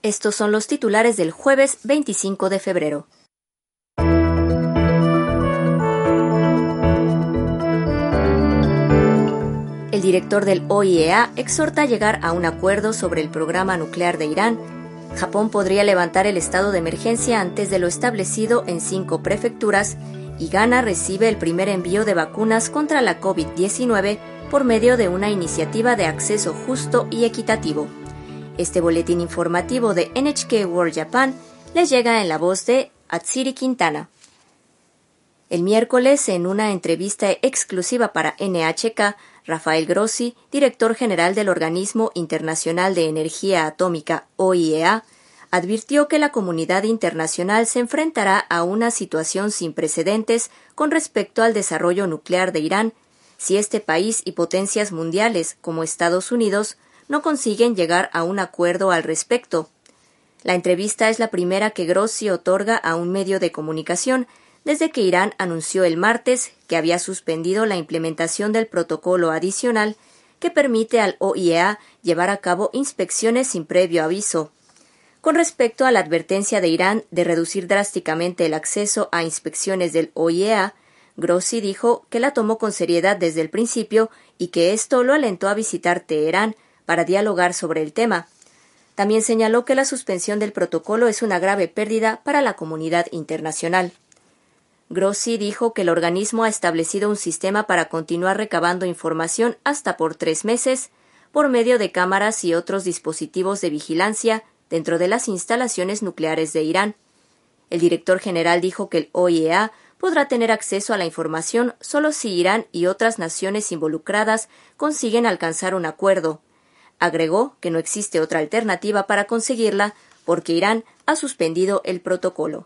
Estos son los titulares del jueves 25 de febrero. El director del OIEA exhorta a llegar a un acuerdo sobre el programa nuclear de Irán. Japón podría levantar el estado de emergencia antes de lo establecido en 5 prefecturas y Ghana recibe el primer envío de vacunas contra la COVID-19 por medio de una iniciativa de acceso justo y equitativo. Este boletín informativo de NHK World Japan les llega en la voz de Atsiri Quintana. El miércoles, en una entrevista exclusiva para NHK, Rafael Grossi, director general del Organismo Internacional de Energía Atómica, OIEA, advirtió que la comunidad internacional se enfrentará a una situación sin precedentes con respecto al desarrollo nuclear de Irán si este país y potencias mundiales, como Estados Unidos, no consiguen llegar a un acuerdo al respecto. La entrevista es la primera que Grossi otorga a un medio de comunicación desde que Irán anunció el martes que había suspendido la implementación del protocolo adicional que permite al OIEA llevar a cabo inspecciones sin previo aviso. Con respecto a la advertencia de Irán de reducir drásticamente el acceso a inspecciones del OIEA, Grossi dijo que la tomó con seriedad desde el principio y que esto lo alentó a visitar Teherán para dialogar sobre el tema. También señaló que la suspensión del protocolo es una grave pérdida para la comunidad internacional. Grossi dijo que el organismo ha establecido un sistema para continuar recabando información hasta por 3 meses por medio de cámaras y otros dispositivos de vigilancia dentro de las instalaciones nucleares de Irán. El director general dijo que el OIEA podrá tener acceso a la información solo si Irán y otras naciones involucradas consiguen alcanzar un acuerdo. Agregó que no existe otra alternativa para conseguirla porque Irán ha suspendido el protocolo.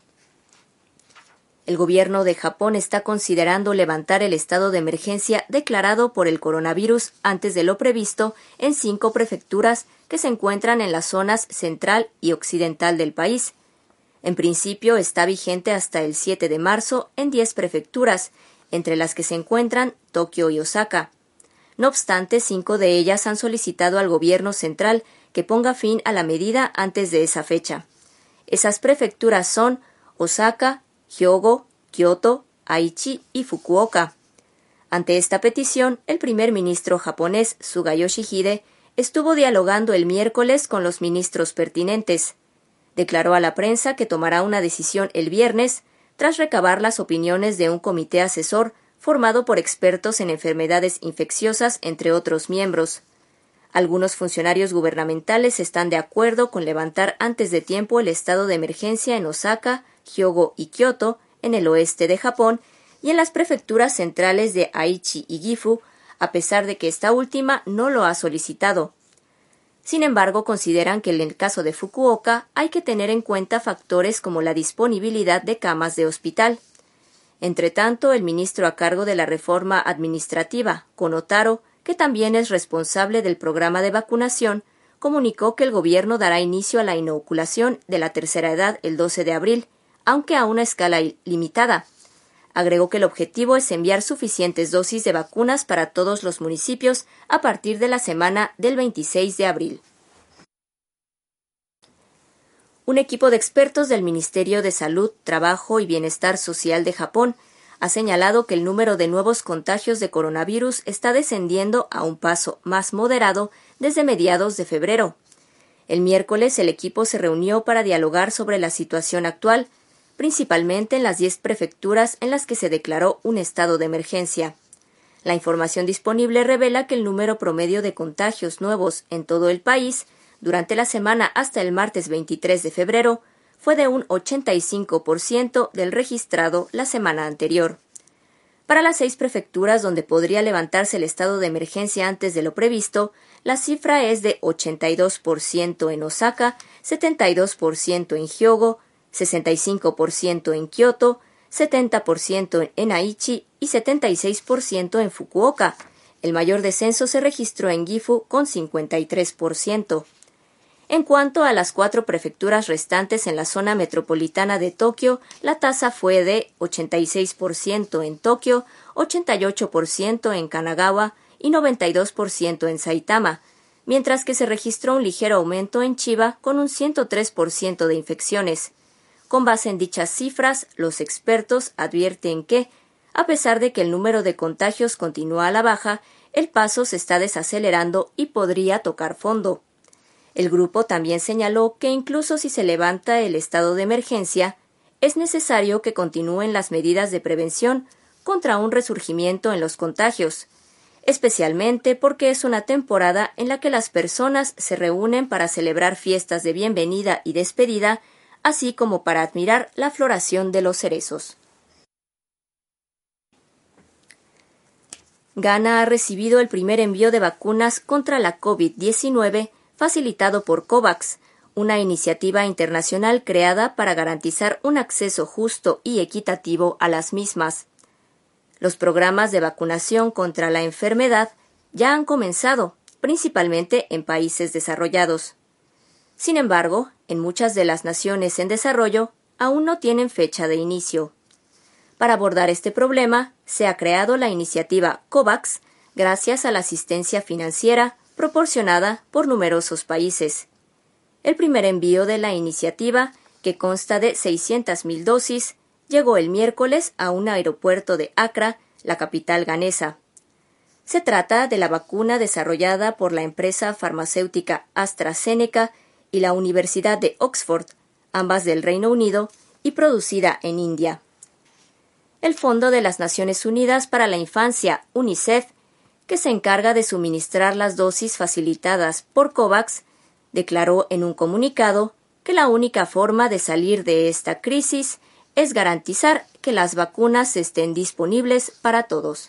El gobierno de Japón está considerando levantar el estado de emergencia declarado por el coronavirus antes de lo previsto en 5 prefecturas que se encuentran en las zonas central y occidental del país. En principio está vigente hasta el 7 de marzo en 10 prefecturas, entre las que se encuentran Tokio y Osaka. No obstante, 5 de ellas han solicitado al gobierno central que ponga fin a la medida antes de esa fecha. Esas prefecturas son Osaka, Hyogo, Kyoto, Aichi y Fukuoka. Ante esta petición, el primer ministro japonés Suga Yoshihide estuvo dialogando el miércoles con los ministros pertinentes. Declaró a la prensa que tomará una decisión el viernes tras recabar las opiniones de un comité asesor formado por expertos en enfermedades infecciosas, entre otros miembros. Algunos funcionarios gubernamentales están de acuerdo con levantar antes de tiempo el estado de emergencia en Osaka, Hyogo y Kyoto, en el oeste de Japón, y en las prefecturas centrales de Aichi y Gifu, a pesar de que esta última no lo ha solicitado. Sin embargo, consideran que en el caso de Fukuoka hay que tener en cuenta factores como la disponibilidad de camas de hospital. Entretanto, el ministro a cargo de la reforma administrativa, Kono Taro, que también es responsable del programa de vacunación, comunicó que el gobierno dará inicio a la inoculación de la tercera edad el 12 de abril, aunque a una escala limitada. Agregó que el objetivo es enviar suficientes dosis de vacunas para todos los municipios a partir de la semana del 26 de abril. Un equipo de expertos del Ministerio de Salud, Trabajo y Bienestar Social de Japón ha señalado que el número de nuevos contagios de coronavirus está descendiendo a un paso más moderado desde mediados de febrero. El miércoles el equipo se reunió para dialogar sobre la situación actual, principalmente en las 10 prefecturas en las que se declaró un estado de emergencia. La información disponible revela que el número promedio de contagios nuevos en todo el país durante la semana hasta el martes 23 de febrero fue de un 85% del registrado la semana anterior. Para las 6 prefecturas donde podría levantarse el estado de emergencia antes de lo previsto, la cifra es de 82% en Osaka, 72% en Hyogo, 65% en Kyoto, 70% en Aichi y 76% en Fukuoka. El mayor descenso se registró en Gifu con 53%. En cuanto a las 4 prefecturas restantes en la zona metropolitana de Tokio, la tasa fue de 86% en Tokio, 88% en Kanagawa y 92% en Saitama, mientras que se registró un ligero aumento en Chiba con un 103% de infecciones. Con base en dichas cifras, los expertos advierten que, a pesar de que el número de contagios continúa a la baja, el paso se está desacelerando y podría tocar fondo. El grupo también señaló que incluso si se levanta el estado de emergencia, es necesario que continúen las medidas de prevención contra un resurgimiento en los contagios, especialmente porque es una temporada en la que las personas se reúnen para celebrar fiestas de bienvenida y despedida, así como para admirar la floración de los cerezos. Ghana ha recibido el primer envío de vacunas contra la COVID-19 facilitado por COVAX, una iniciativa internacional creada para garantizar un acceso justo y equitativo a las mismas. Los programas de vacunación contra la enfermedad ya han comenzado, principalmente en países desarrollados. Sin embargo, en muchas de las naciones en desarrollo aún no tienen fecha de inicio. Para abordar este problema, se ha creado la iniciativa COVAX gracias a la asistencia financiera proporcionada por numerosos países. El primer envío de la iniciativa, que consta de 600,000 dosis, llegó el miércoles a un aeropuerto de Accra, la capital ghanesa. Se trata de la vacuna desarrollada por la empresa farmacéutica AstraZeneca y la Universidad de Oxford, ambas del Reino Unido, y producida en India. El Fondo de las Naciones Unidas para la Infancia, UNICEF, que se encarga de suministrar las dosis facilitadas por COVAX, declaró en un comunicado que la única forma de salir de esta crisis es garantizar que las vacunas estén disponibles para todos.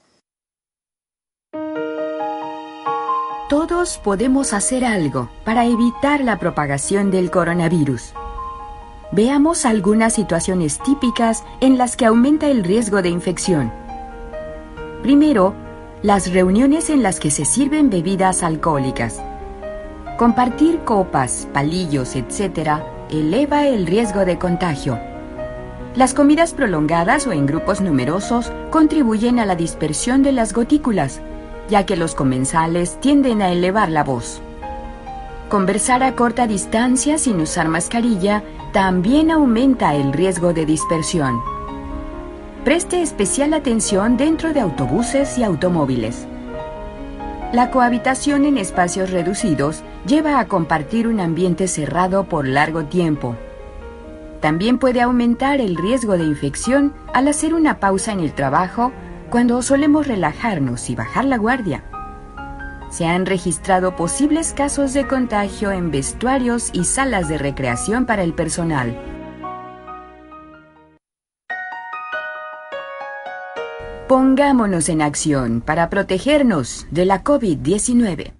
Todos podemos hacer algo para evitar la propagación del coronavirus. Veamos algunas situaciones típicas en las que aumenta el riesgo de infección. Primero, las reuniones en las que se sirven bebidas alcohólicas. Compartir copas, palillos, etc., eleva el riesgo de contagio. Las comidas prolongadas o en grupos numerosos contribuyen a la dispersión de las gotículas, ya que los comensales tienden a elevar la voz. Conversar a corta distancia sin usar mascarilla también aumenta el riesgo de dispersión. Preste especial atención dentro de autobuses y automóviles. La cohabitación en espacios reducidos lleva a compartir un ambiente cerrado por largo tiempo. También puede aumentar el riesgo de infección al hacer una pausa en el trabajo cuando solemos relajarnos y bajar la guardia. Se han registrado posibles casos de contagio en vestuarios y salas de recreación para el personal. Pongámonos en acción para protegernos de la COVID-19.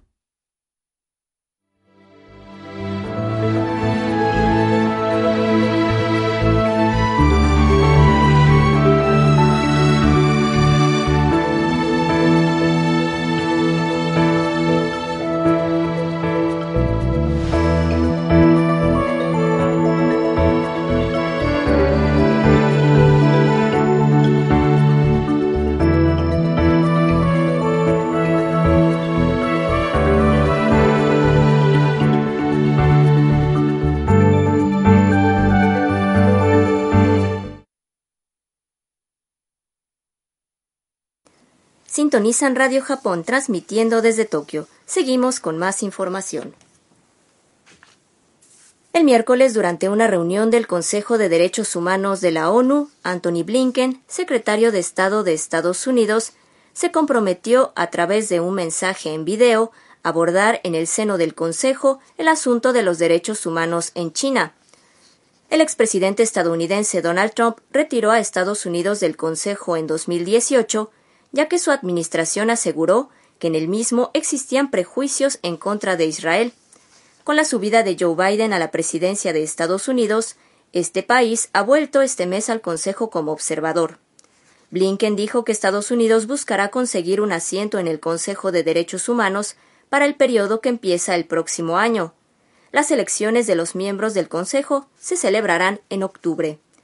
Sintonizan Radio Japón transmitiendo desde Tokio. Seguimos con más información. El miércoles, durante una reunión del Consejo de Derechos Humanos de la ONU, Antony Blinken, secretario de Estado de Estados Unidos, se comprometió a través de un mensaje en video a abordar en el seno del Consejo el asunto de los derechos humanos en China. El expresidente estadounidense Donald Trump retiró a Estados Unidos del Consejo en 2018, ya que su administración aseguró que en el mismo existían prejuicios en contra de Israel. Con la subida de Joe Biden a la presidencia de Estados Unidos, este país ha vuelto este mes al Consejo como observador. Blinken dijo que Estados Unidos buscará conseguir un asiento en el Consejo de Derechos Humanos para el periodo que empieza el próximo año. Las elecciones de los miembros del Consejo se celebrarán en octubre.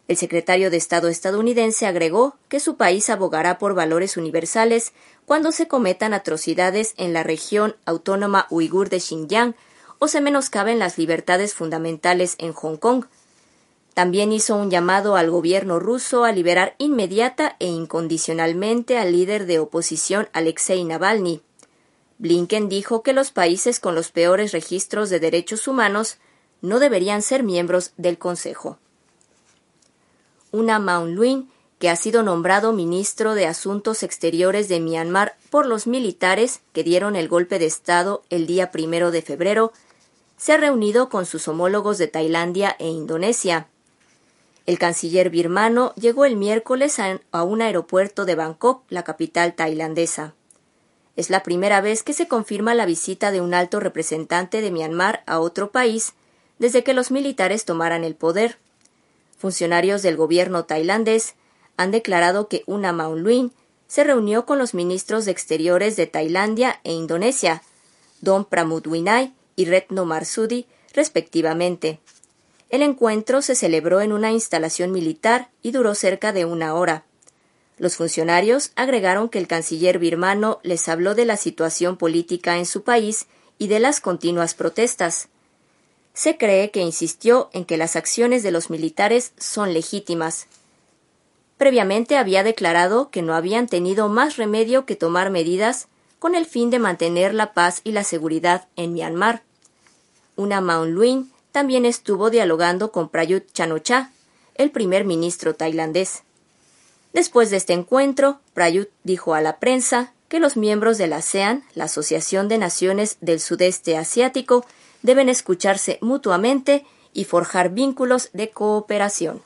El secretario de Estado estadounidense agregó que su país abogará por valores universales cuando se cometan atrocidades en la región autónoma uigur de Xinjiang o se menoscaben las libertades fundamentales en Hong Kong. También hizo un llamado al gobierno ruso a liberar inmediata e incondicionalmente al líder de oposición Alexei Navalny. Blinken dijo que los países con los peores registros de derechos humanos no deberían ser miembros del Consejo. Una Maung Luin, que ha sido nombrado ministro de Asuntos Exteriores de Myanmar por los militares que dieron el golpe de Estado el día 1 de febrero, se ha reunido con sus homólogos de Tailandia e Indonesia. El canciller birmano llegó el miércoles a un aeropuerto de Bangkok, la capital tailandesa. Es la primera vez que se confirma la visita de un alto representante de Myanmar a otro país desde que los militares tomaran el poder. Funcionarios del gobierno tailandés han declarado que una Maung Luin se reunió con los ministros de Exteriores de Tailandia e Indonesia, Don Pramudwinai y Retno Marsudi, respectivamente. El encuentro se celebró en una instalación militar y duró cerca de 1 hora. Los funcionarios agregaron que el canciller birmano les habló de la situación política en su país y de las continuas protestas. Se cree que insistió en que las acciones de los militares son legítimas. Previamente había declarado que no habían tenido más remedio que tomar medidas con el fin de mantener la paz y la seguridad en Myanmar. Una Maung Luin también estuvo dialogando con Prayut Chan-o-cha, el primer ministro tailandés. Después de este encuentro, Prayut dijo a la prensa que los miembros de la ASEAN, la Asociación de Naciones del Sudeste Asiático, deben escucharse mutuamente y forjar vínculos de cooperación.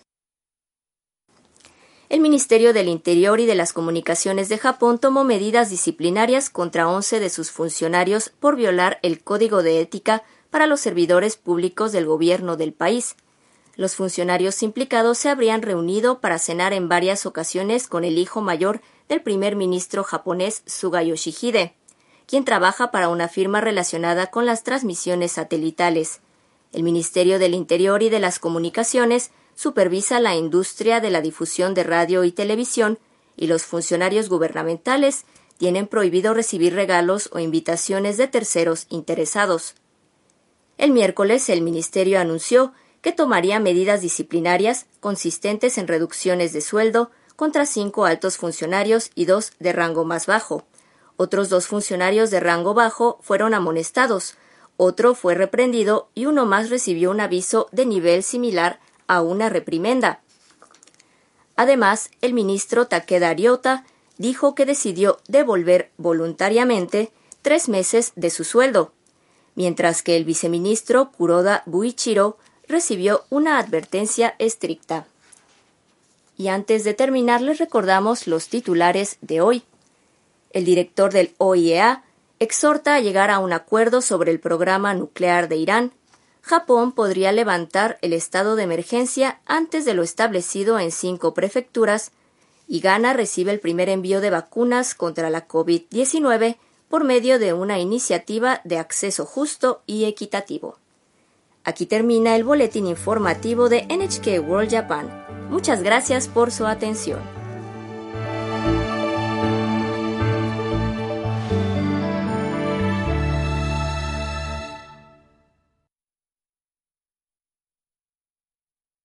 El Ministerio del Interior y de las Comunicaciones de Japón tomó medidas disciplinarias contra 11 de sus funcionarios por violar el Código de Ética para los servidores públicos del gobierno del país. Los funcionarios implicados se habrían reunido para cenar en varias ocasiones con el hijo mayor del primer ministro japonés Suga Yoshihide, quien trabaja para una firma relacionada con las transmisiones satelitales. El Ministerio del Interior y de las Comunicaciones supervisa la industria de la difusión de radio y televisión, y los funcionarios gubernamentales tienen prohibido recibir regalos o invitaciones de terceros interesados. El miércoles, el ministerio anunció que tomaría medidas disciplinarias consistentes en reducciones de sueldo contra 5 altos funcionarios y 2 de rango más bajo. Otros 2 funcionarios de rango bajo fueron amonestados, otro fue reprendido y uno más recibió un aviso de nivel similar a una reprimenda. Además, el ministro Takeda Ryota dijo que decidió devolver voluntariamente 3 meses de su sueldo, mientras que el viceministro Kuroda Buichiro recibió una advertencia estricta. Y antes de terminar, les recordamos los titulares de hoy. El director del OIEA exhorta a llegar a un acuerdo sobre el programa nuclear de Irán. Japón podría levantar el estado de emergencia antes de lo establecido en 5 prefecturas, y Ghana recibe el primer envío de vacunas contra la COVID-19 por medio de una iniciativa de acceso justo y equitativo. Aquí termina el boletín informativo de NHK World Japan. Muchas gracias por su atención.